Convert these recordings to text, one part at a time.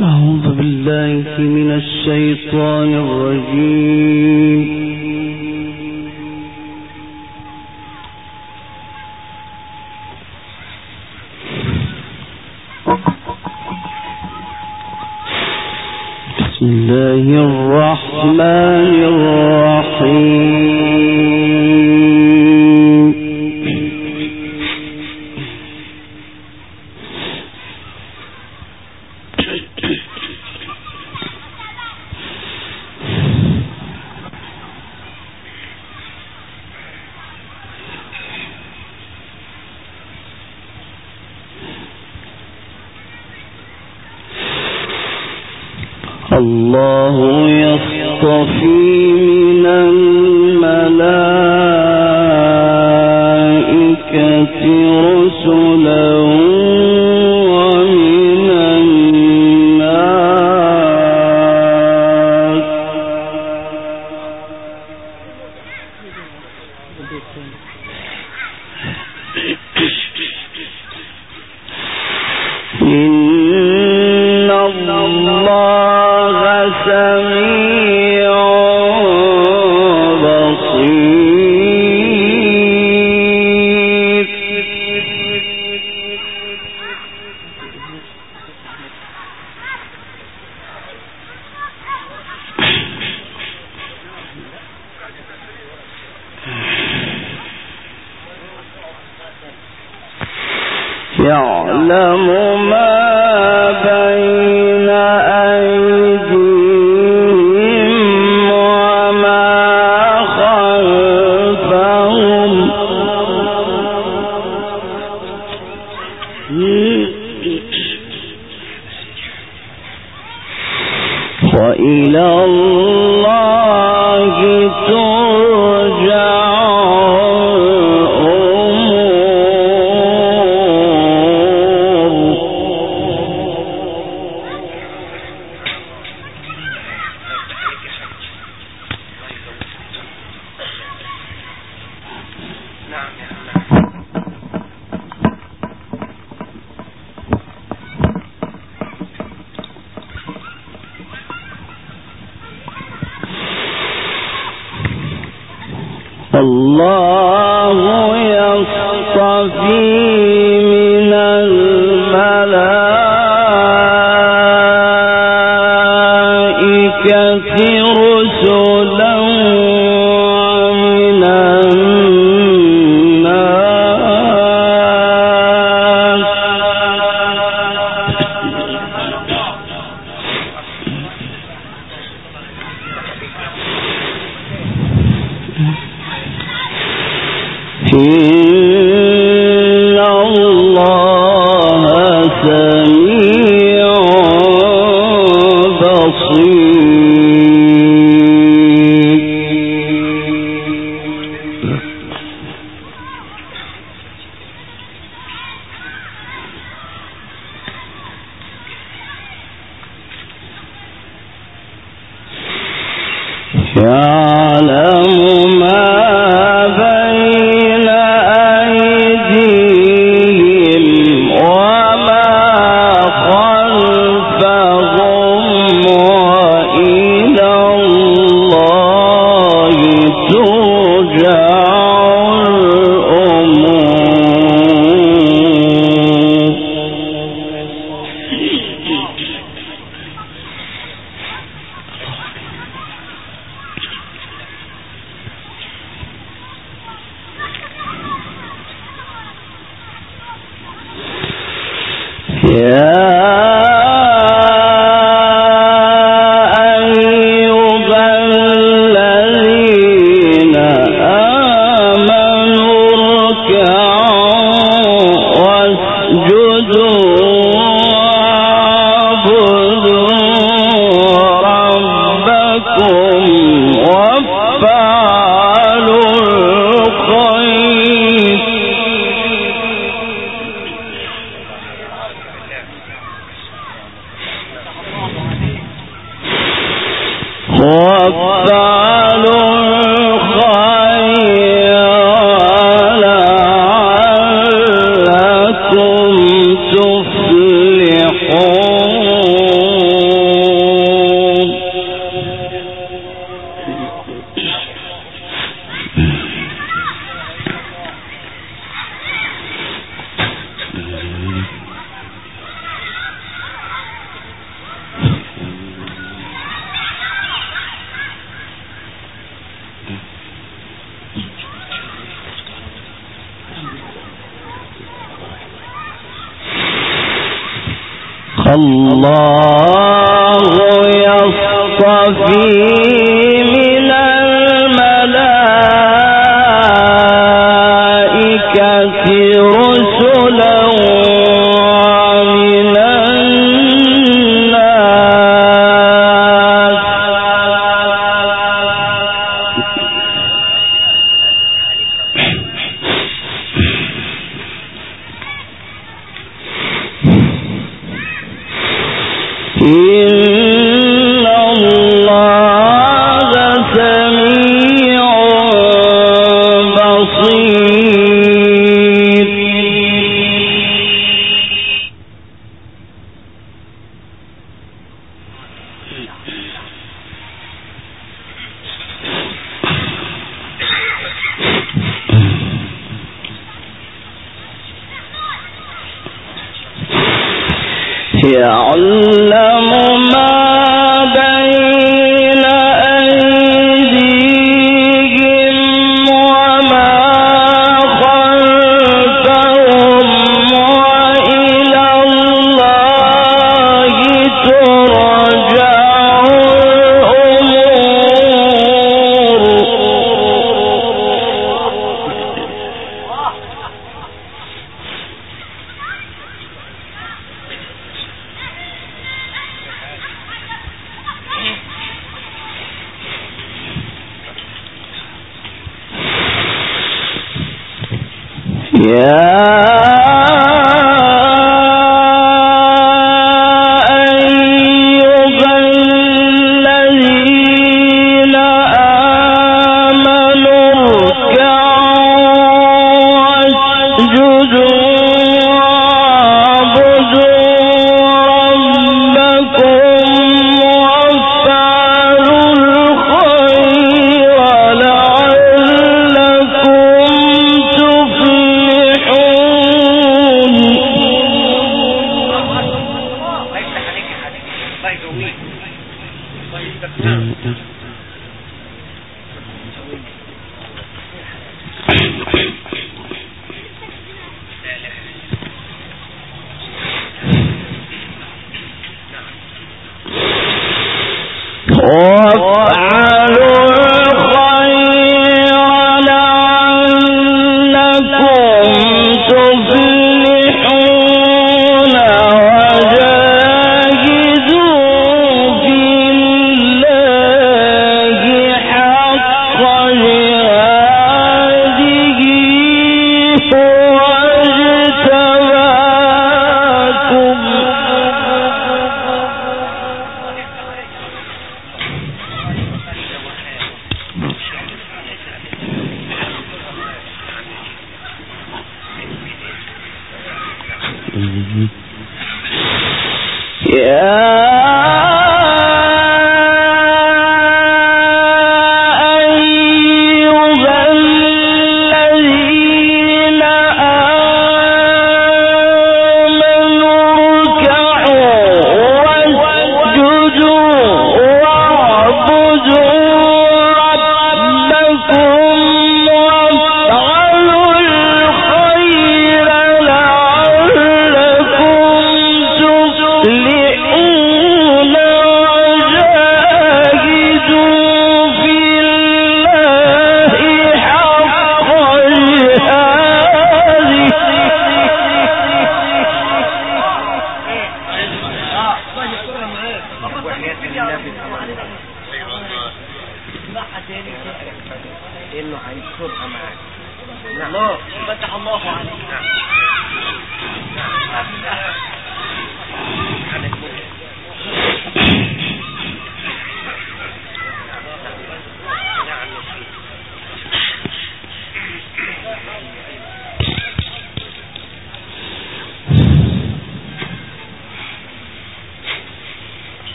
أعوذ بالله من الشيطان الرجيم. بسم الله الرحمن الرحيم. الله يصطفي من الملائكة رسلا ومن الناس إن الله سميع بصير. يعلم ما بين أيديهم وما خلفهم وإلى الله ترجع الله يصطفي من الملائكة رسلا ومن الناس إن الله سميع بصير. يعلم ما بين أيديهم وما خلفهم وإلى الله ترجع الأمور. يا أيها الذين آمنوا اركعوا واسجدوا واعبدوا ربكم وافعلوا الخير لعلكم تفلحون. الله يصطفي من الملائكة رسلا ومن يعلم ما بين أيديهم وما خلفهم وإلى الله ترجع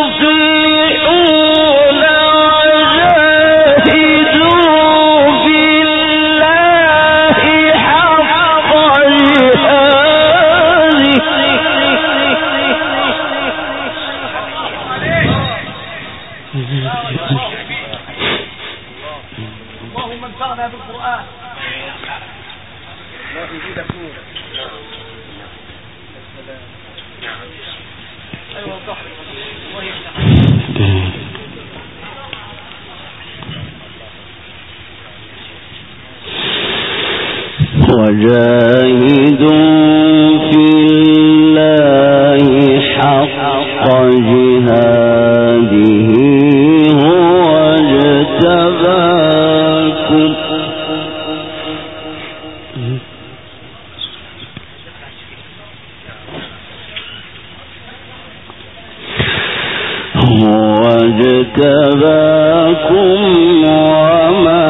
وجاهدوا في الله حق جهاده هو اجتباكم وما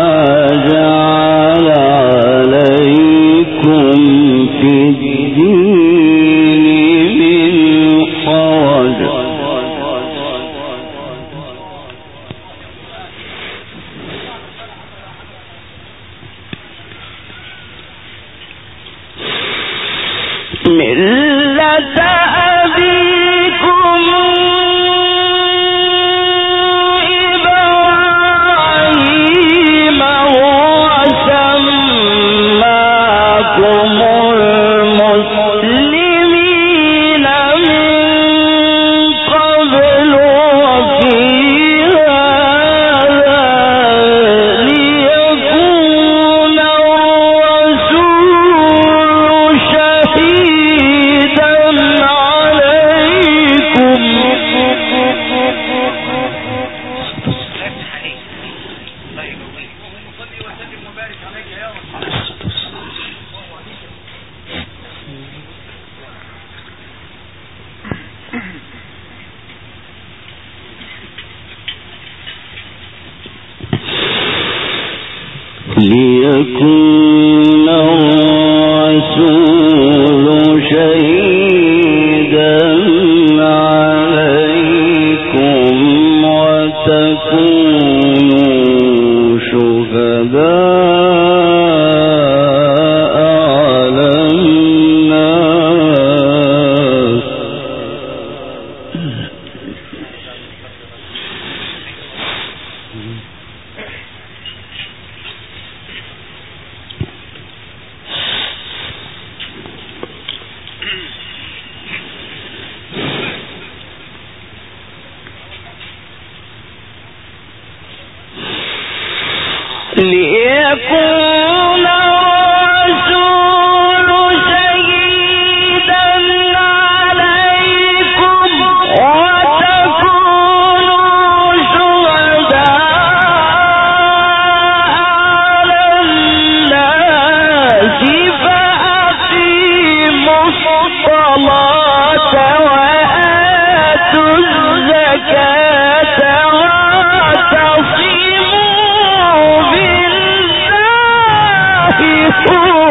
جعل عليكم في الدين من حرج ملة أبيكم إبراهيم هو سماكم المسلمين من قبل وفي هذا ليكون الرسول شهيدا عليكم ليكون الرسول شهيدا عليكم وتكونوا شهداء على الناس ليكون الرسول شهيدا عليكم وتكونوا شهداء على الناس فأقيموا الصلاة وآتوا الزكاة واعتصموا بالله هو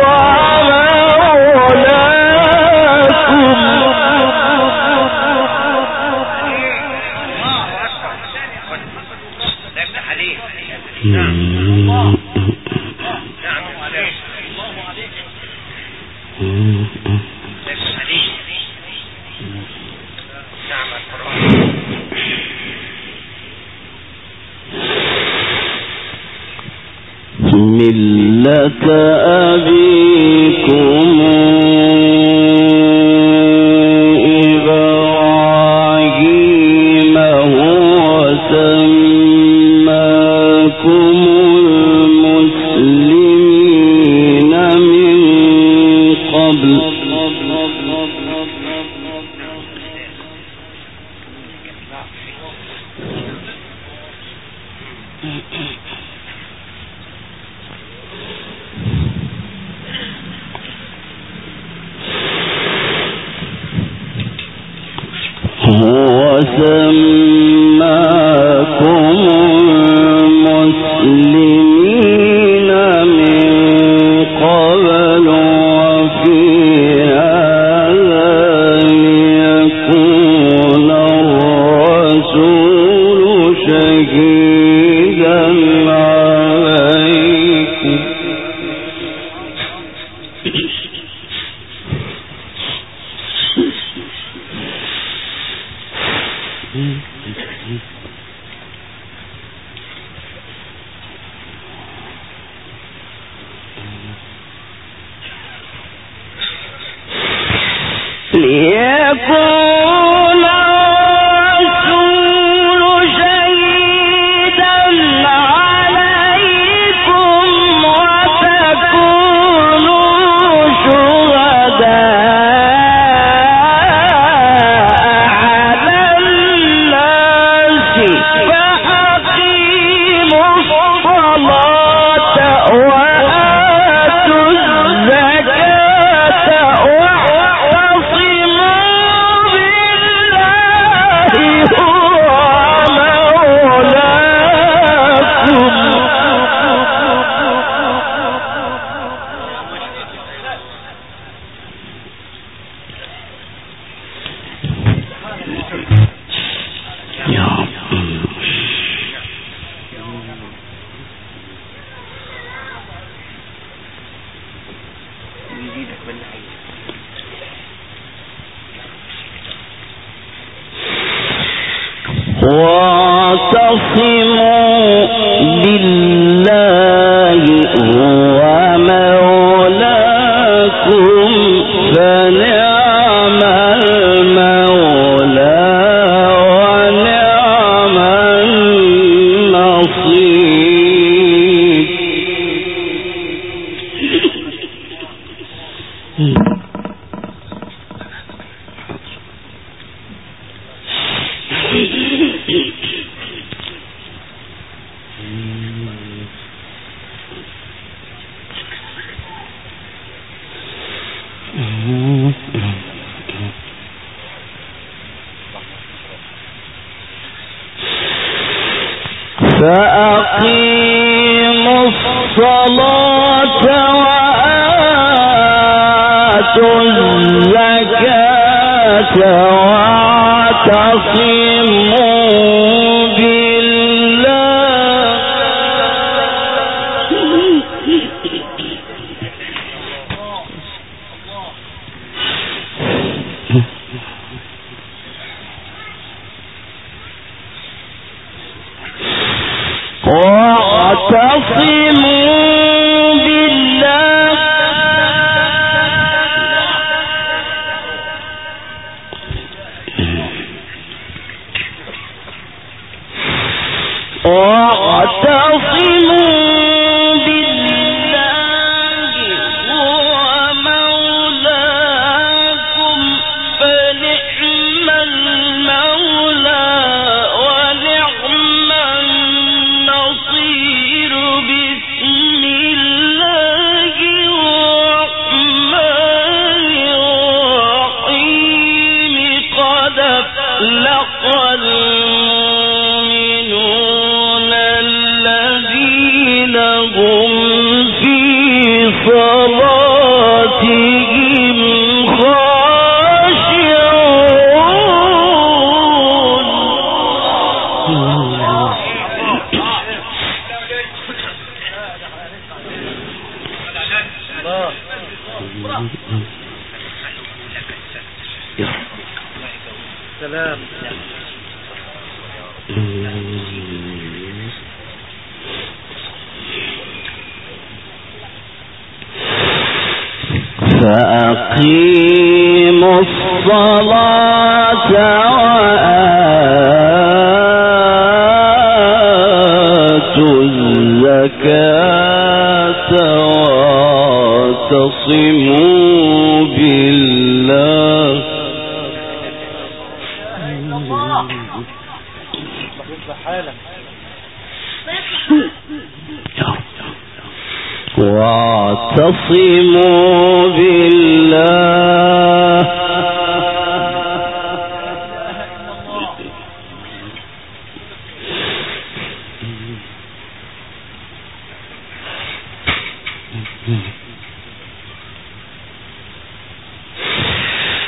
ملة أبيكم إبراهيم هو سماكم المسلمين من قبل هو سماكم المسلمين من قبل وفي هذا ليكون الرسول شهيدا عليكم ليكون الرسول شهيدا عليكم وتكونوا شهداء على الناس فأقيموا الصلاة وآتوا الزكاة واعتصموا بالله هو مولاكم فنعم المولى ونعم النصير. فأقيموا الصلاة وآتوا الزكاة واعتصموا بالله فأقيموا الصلاة وآتوا الزكاة واعتصموا بالله واعتصموا بالله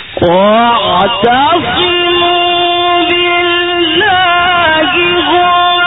واعتصموا بالله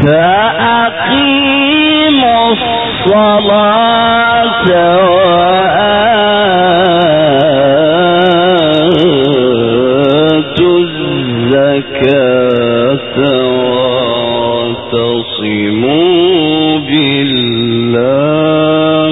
فأقيموا الصلاة وآتوا الزكاة واعتصموا بالله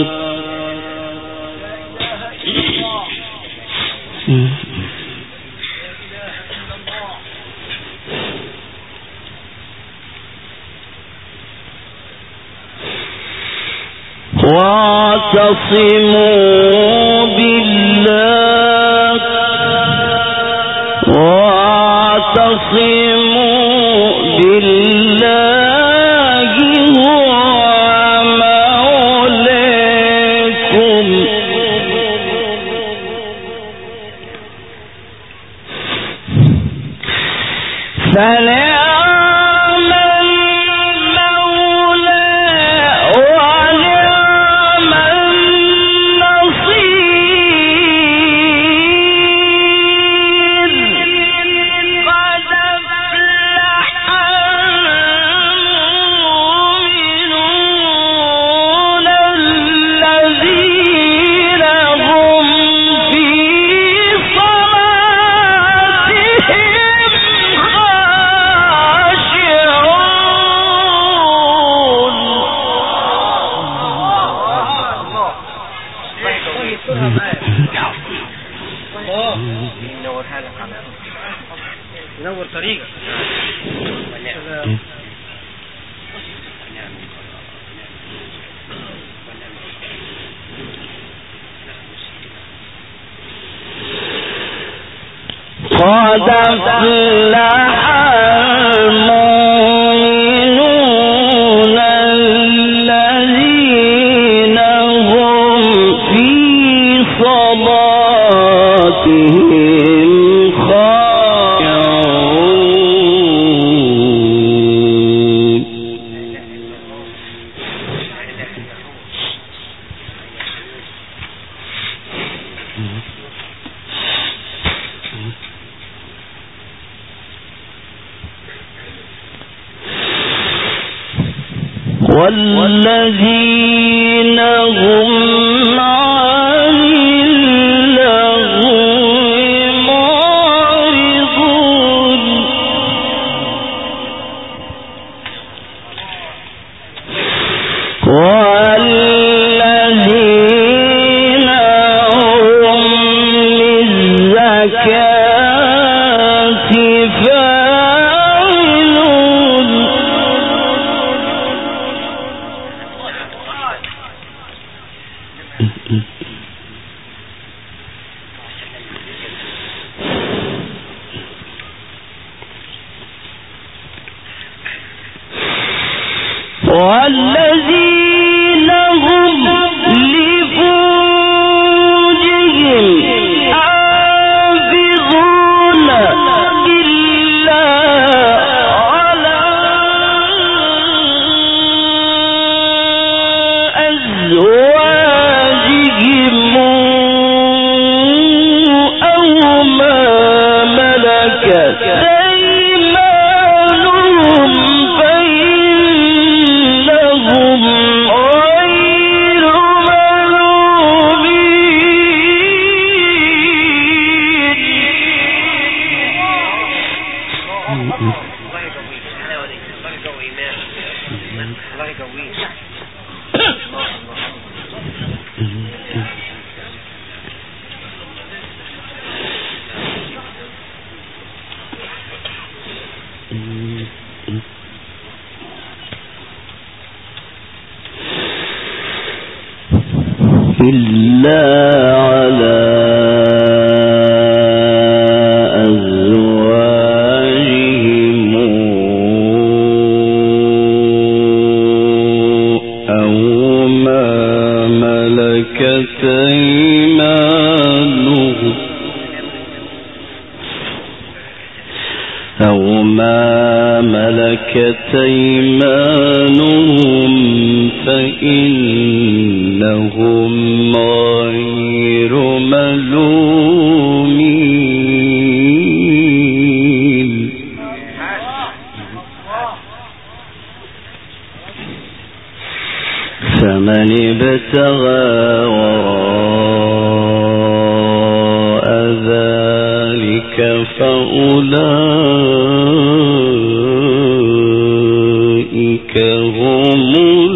نور طريقك قد أفلح المؤمنون الذين هم في صلاتهم خاشعون والذين هم عن اللغو معرضون والذين هم للزكاة فاعلون والذين هم لفروجهم حافظون إلا على أزواجهم أو ما ملكت أيمانهم فإنهم غير إلا على أزواجهم أو ما ملكت أيمانهم فإنهم غير ملومين يبتغى وراء ذلك فأولئك هم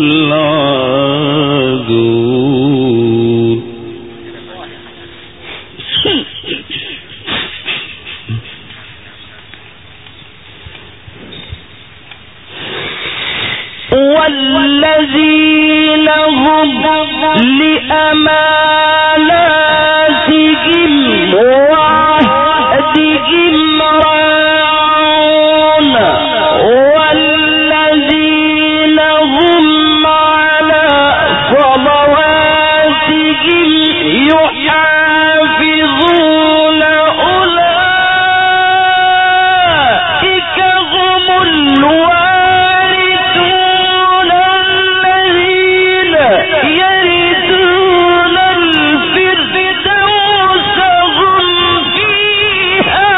العادون. والذين هم لأماناتهم وعهدهم راعون والذين هم على صلواتهم يحافظون أولئك هم الوارثون الذين يرثون الفردوس هم فيها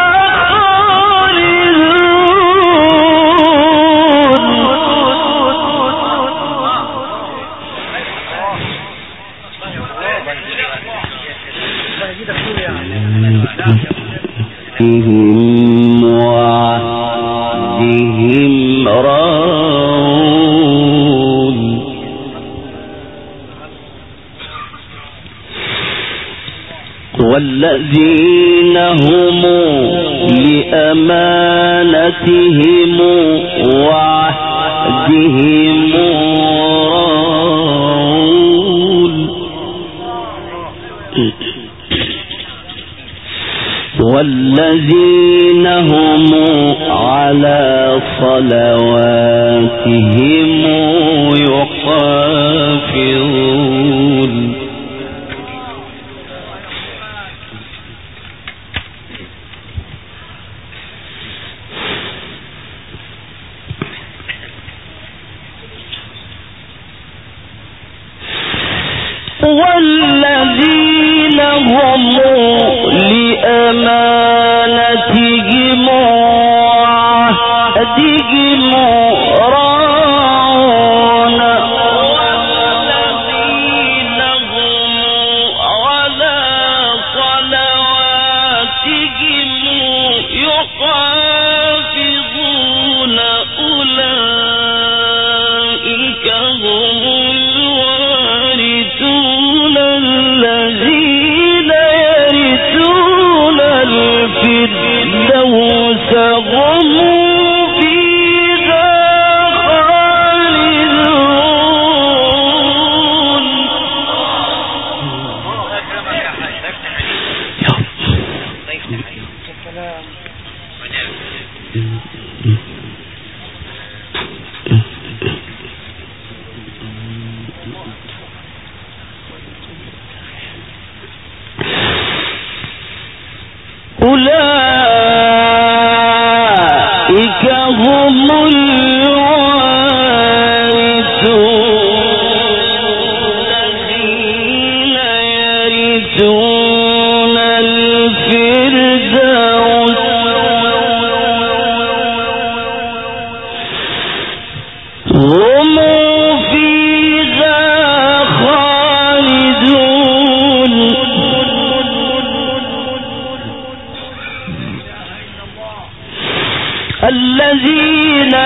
خالدون وعهدهم راعون والذين هم لأمانتهم وعهدهم راعون والذين هم على صلواتهم يحافظون والذين هم لأمانتهم وعهدهم راعون والذين هم على صلواتهم يحافظون أولئك هم الوارثون الذين يرثون الفردوس هم فيها خالدون. أولئك هم الوارثون الذين يرثون الفردوس هم فيها خالدون. الذين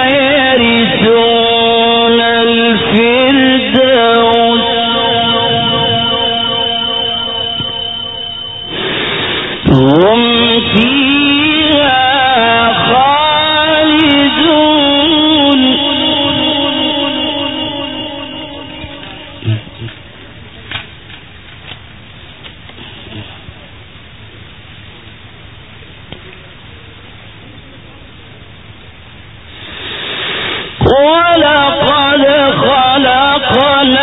يرثون الفردوس هم فيها خالدون. ولقد خلقنا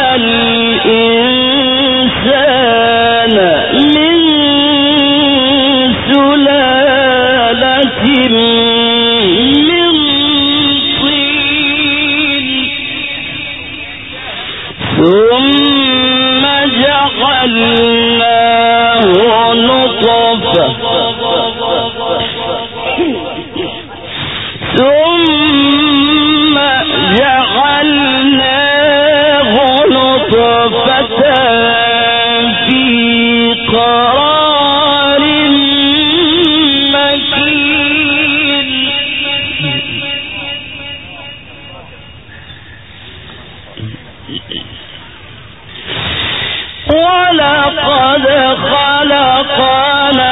الإنسان من سلالة من طين ثم جعلناه نطفة ثم جعلناه نطفة ولقد خلقنا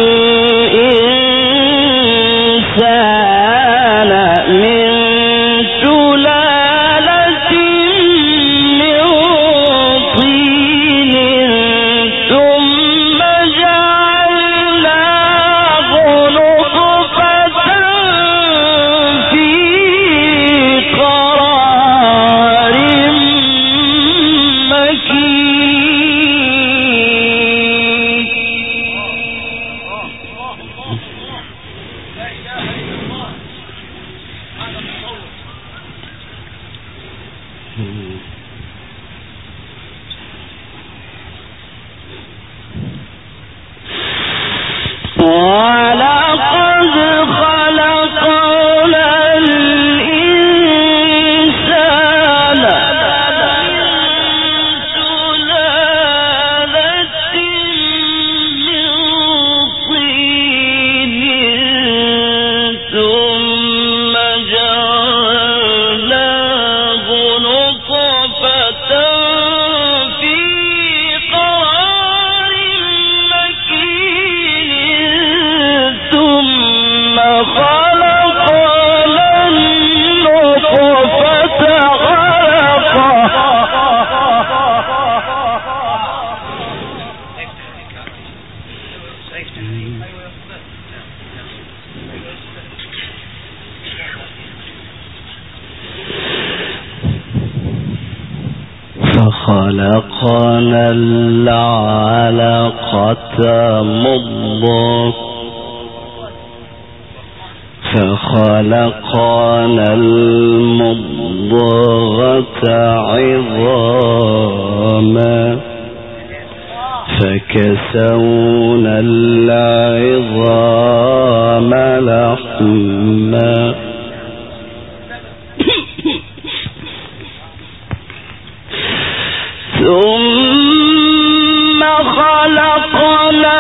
الإنسان من سلالة من طين ثم جعلناه نطفة في قرار ولقد خلقنا الإنسان من سلالة من طين ثم جعلناه نطفة في قرار مكين ثم خلقنا النطفة علقة فخلقنا العلقة مضغة فخلقنا المضغة عظاما فكسونا العظام لحما ثم خلقنا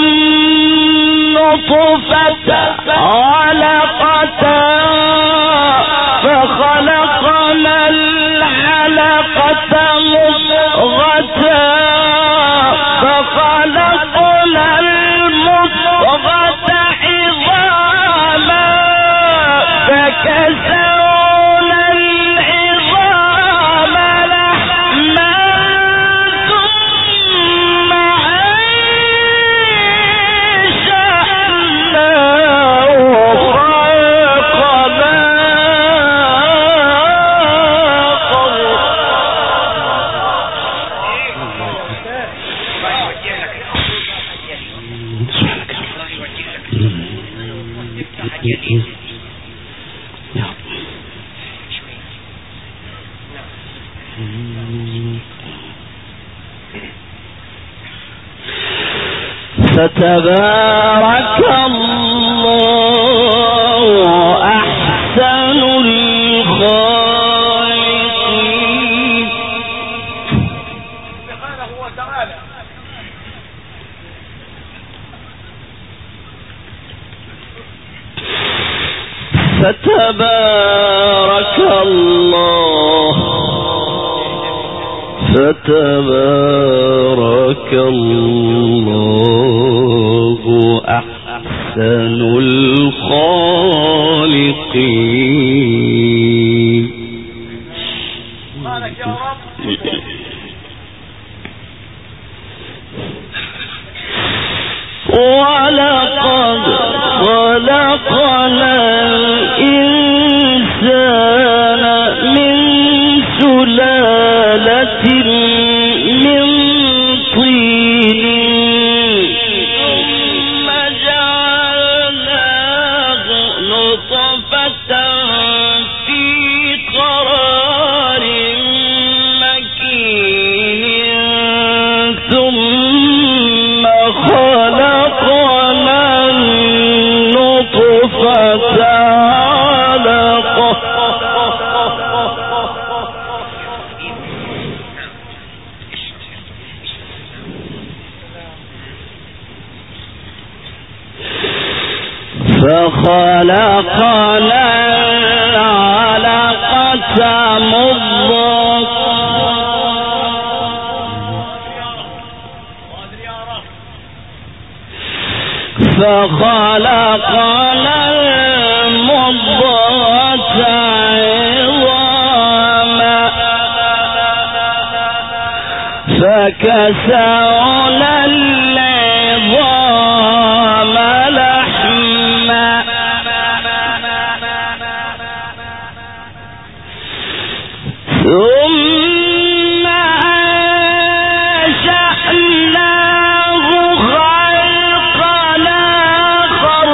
النطفة علقة فخلقنا العلقة مضغة فخلقنا المضغة عظاما فكسونا العظام لحما ثم أنشأناه خلقا فتبارك الله أحسن الخالقين. سبحانه وتعالى. فتبارك الله أحسن الخالقين. سبحانك يا رب. ولقد خلقنا الإنسان من سلالة من طين ثم جعلناه نطفة في قرار مكين ثم خلقنا النطفة علقة فخلقنا العلقة مضغة فخلقنا المضغة عظاما فكسونا العظام لحما ثم أنشأناه خلقا آخر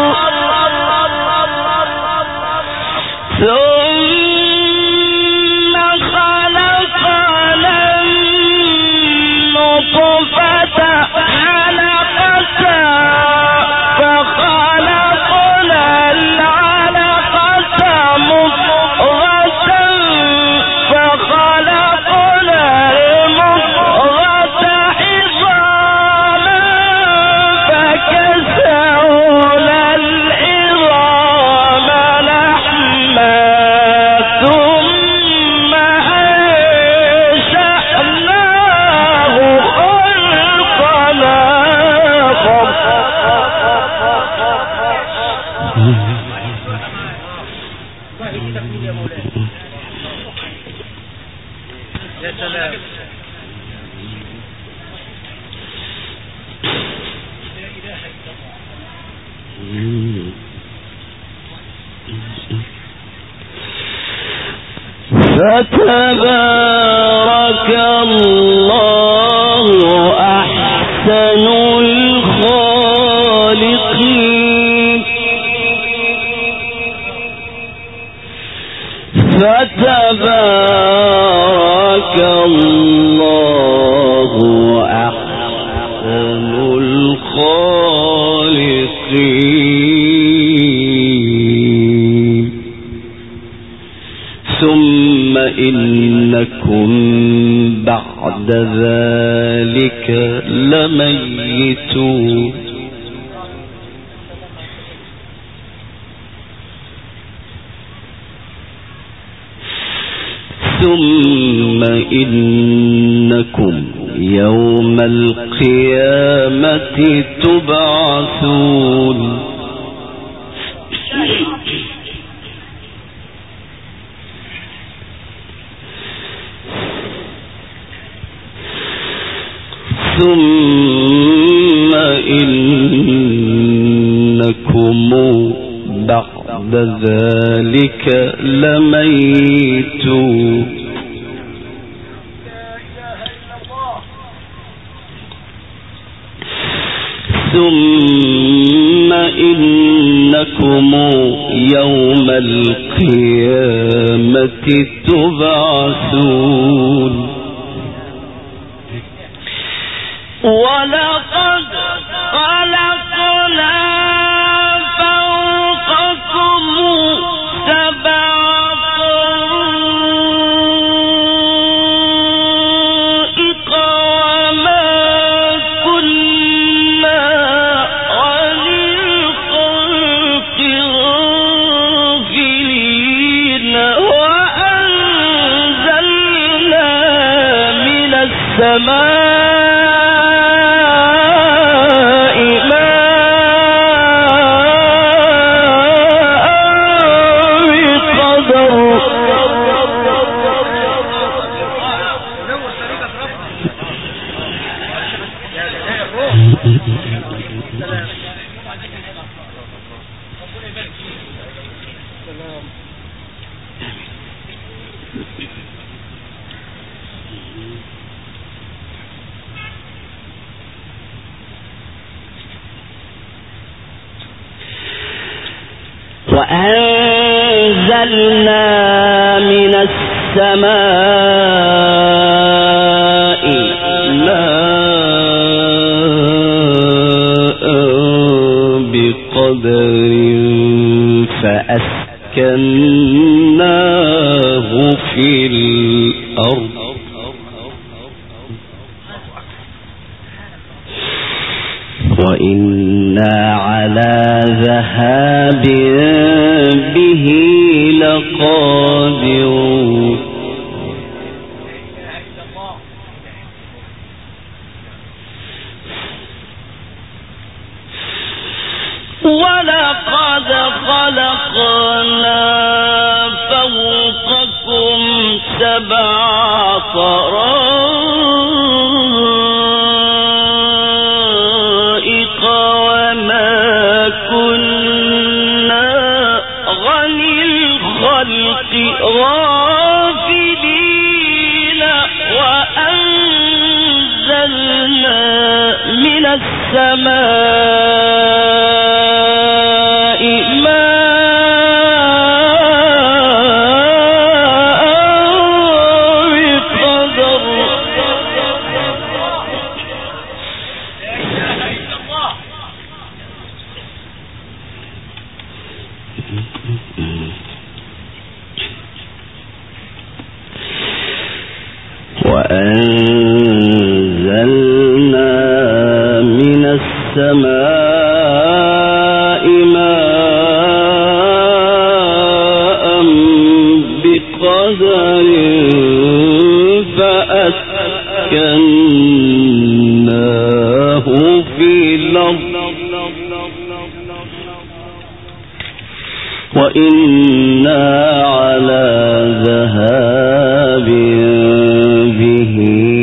ثم خلقنا النطفة علقة فخلقنا العلقة مضغة فخلقنا المضغة عظاما فكسونا العظام لحما ثم أنشأناه خلقا آخر يا سلام. فتبارك الله أحسن الخالقين فتبارك الله أحسن الخالقين ثم إنكم بعد ذلك لميتون ثم إنكم يوم القيامة تبعثون ثم إنكم بعد ذلك لميتون ثم إنكم يوم القيامة تبعثون ولقد خلقنا فوقكم سبع طرائق وما كنا عن الخلق غافلين وأنزلنا من السماء وأنزلنا من السماء ماء بقدر فأسكناه في الأرض وإنا على ذهاب به لقادرون خلقنا فوقكم سبع طرائق وما كنا عن الخلق غافلين وأنزلنا من السماء ماء بقدر وأنزلنا من السماء ماء بقدر فأسكناه في الأرض وإنا على ذهاب به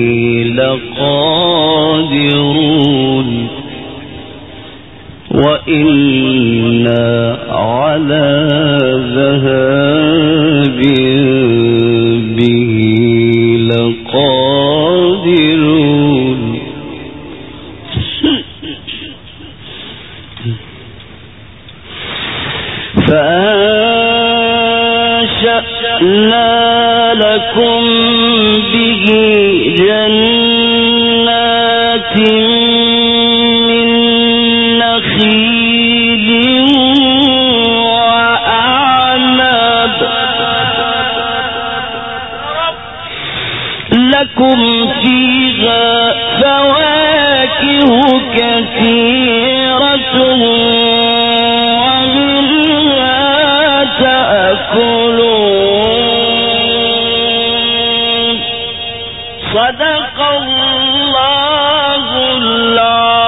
لقادرون وإنا على ذهاب به لقادرون فأنشأنا لكم به جنات من نخيل وأعناب لكم فيها فواكه كثيرة ومنها تأكلون صدق الله العظيم.